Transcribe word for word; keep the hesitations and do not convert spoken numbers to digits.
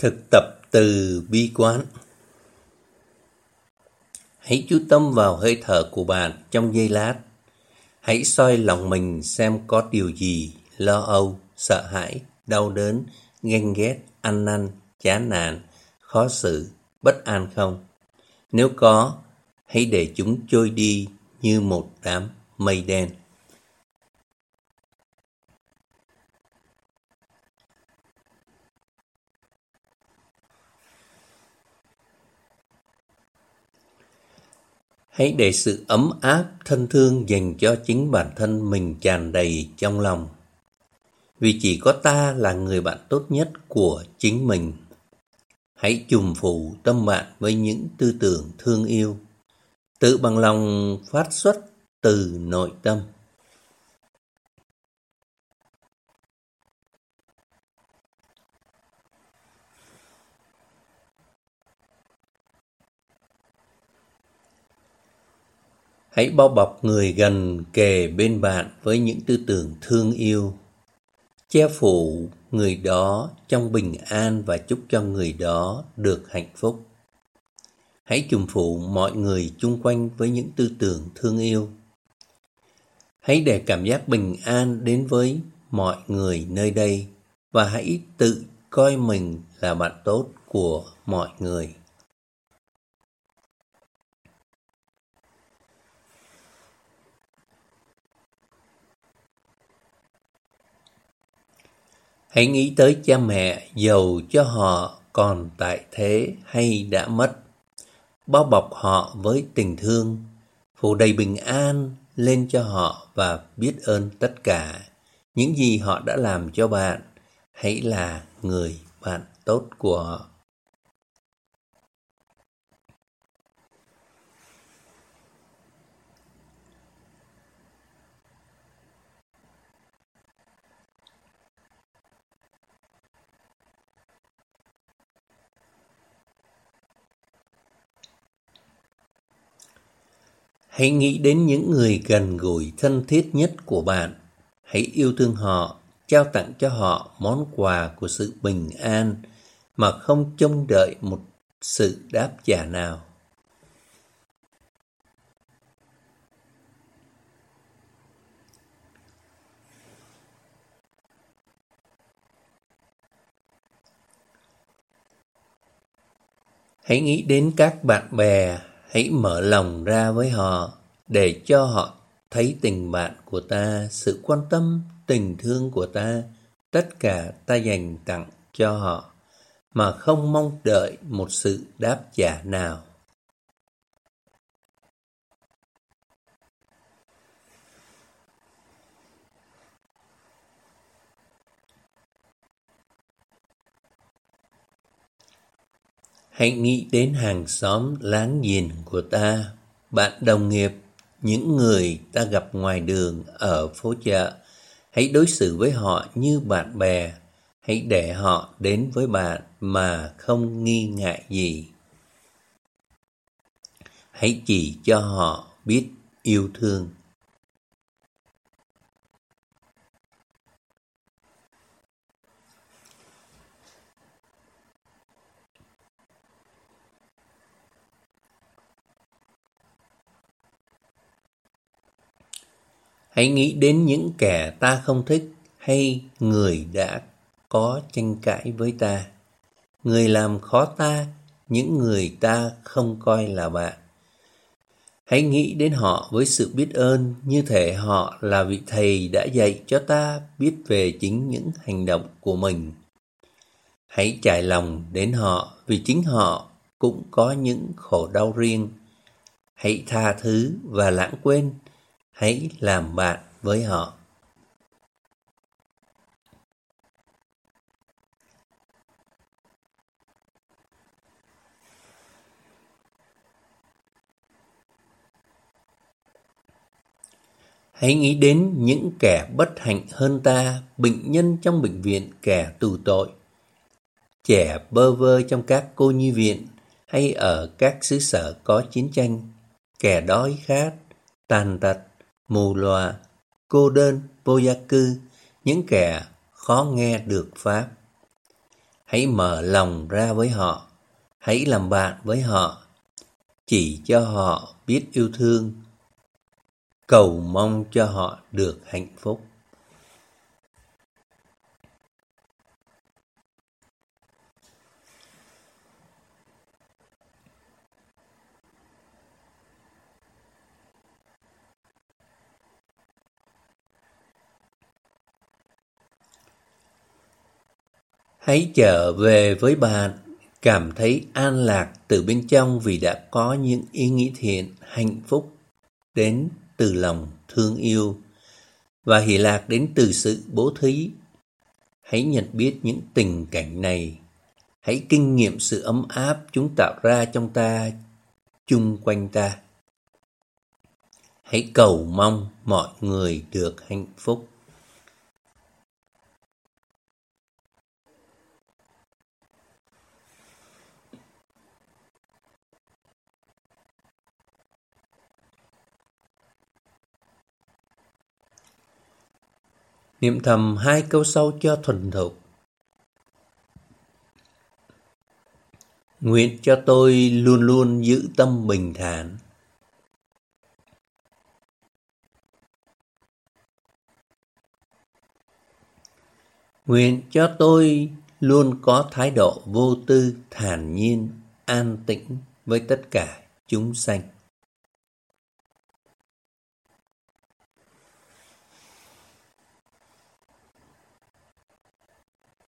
Thực tập từ bi quán. Hãy chú tâm vào hơi thở của bạn trong giây lát. Hãy soi lòng mình xem có điều gì lo âu, sợ hãi, đau đớn, ganh ghét, ăn năn, chán nản, khó xử, bất an không. Nếu có, hãy để chúng trôi đi như một đám mây đen. Hãy để sự ấm áp, thân thương dành cho chính bản thân mình tràn đầy trong lòng. Vì chỉ có ta là người bạn tốt nhất của chính mình. Hãy trùm phủ tâm bạn với những tư tưởng thương yêu, tự bằng lòng phát xuất từ nội tâm. Hãy bao bọc người gần kề bên bạn với những tư tưởng thương yêu, che phủ người đó trong bình an và chúc cho người đó được hạnh phúc. Hãy trùm phủ mọi người chung quanh với những tư tưởng thương yêu. Hãy để cảm giác bình an đến với mọi người nơi đây và hãy tự coi mình là bạn tốt của mọi người. Hãy nghĩ tới cha mẹ dầu cho họ còn tại thế hay đã mất. Bao bọc họ với tình thương, phủ đầy bình an lên cho họ và biết ơn tất cả những gì họ đã làm cho bạn. Hãy là người bạn tốt của họ. Hãy nghĩ đến những người gần gũi thân thiết nhất của bạn. Hãy yêu thương họ, trao tặng cho họ món quà của sự bình an mà không trông đợi một sự đáp trả nào. Hãy nghĩ đến các bạn bè, hãy mở lòng ra với họ để cho họ thấy tình bạn của ta, sự quan tâm, tình thương của ta, tất cả ta dành tặng cho họ mà không mong đợi một sự đáp trả nào. Hãy nghĩ đến hàng xóm láng giềng của ta, bạn đồng nghiệp, những người ta gặp ngoài đường, ở phố chợ. Hãy đối xử với họ như bạn bè, hãy để họ đến với bạn mà không nghi ngại gì. Hãy chỉ cho họ biết yêu thương. Hãy nghĩ đến những kẻ ta không thích hay người đã có tranh cãi với ta, người làm khó ta, những người ta không coi là bạn. Hãy nghĩ đến họ với sự biết ơn, như thể họ là vị thầy đã dạy cho ta biết về chính những hành động của mình. Hãy trải lòng đến họ vì chính họ cũng có những khổ đau riêng. Hãy tha thứ và lãng quên. Hãy làm bạn với họ. Hãy nghĩ đến những kẻ bất hạnh hơn ta, bệnh nhân trong bệnh viện, kẻ tù tội, trẻ bơ vơ trong các cô nhi viện hay ở các xứ sở có chiến tranh, kẻ đói khát, tàn tật, mù lòa, cô đơn, vô gia cư, những kẻ khó nghe được pháp. Hãy mở lòng ra với họ, hãy làm bạn với họ, chỉ cho họ biết yêu thương, cầu mong cho họ được hạnh phúc. Hãy trở về với bạn, cảm thấy an lạc từ bên trong vì đã có những ý nghĩ thiện, hạnh phúc đến từ lòng thương yêu và hỷ lạc đến từ sự bố thí. Hãy nhận biết những tình cảnh này, hãy kinh nghiệm sự ấm áp chúng tạo ra trong ta, chung quanh ta. Hãy cầu mong mọi người được hạnh phúc. Niệm thầm hai câu sau cho thuần thục. Nguyện cho tôi luôn luôn giữ tâm bình thản. Nguyện cho tôi luôn có thái độ vô tư, thản nhiên, an tĩnh với tất cả chúng sanh.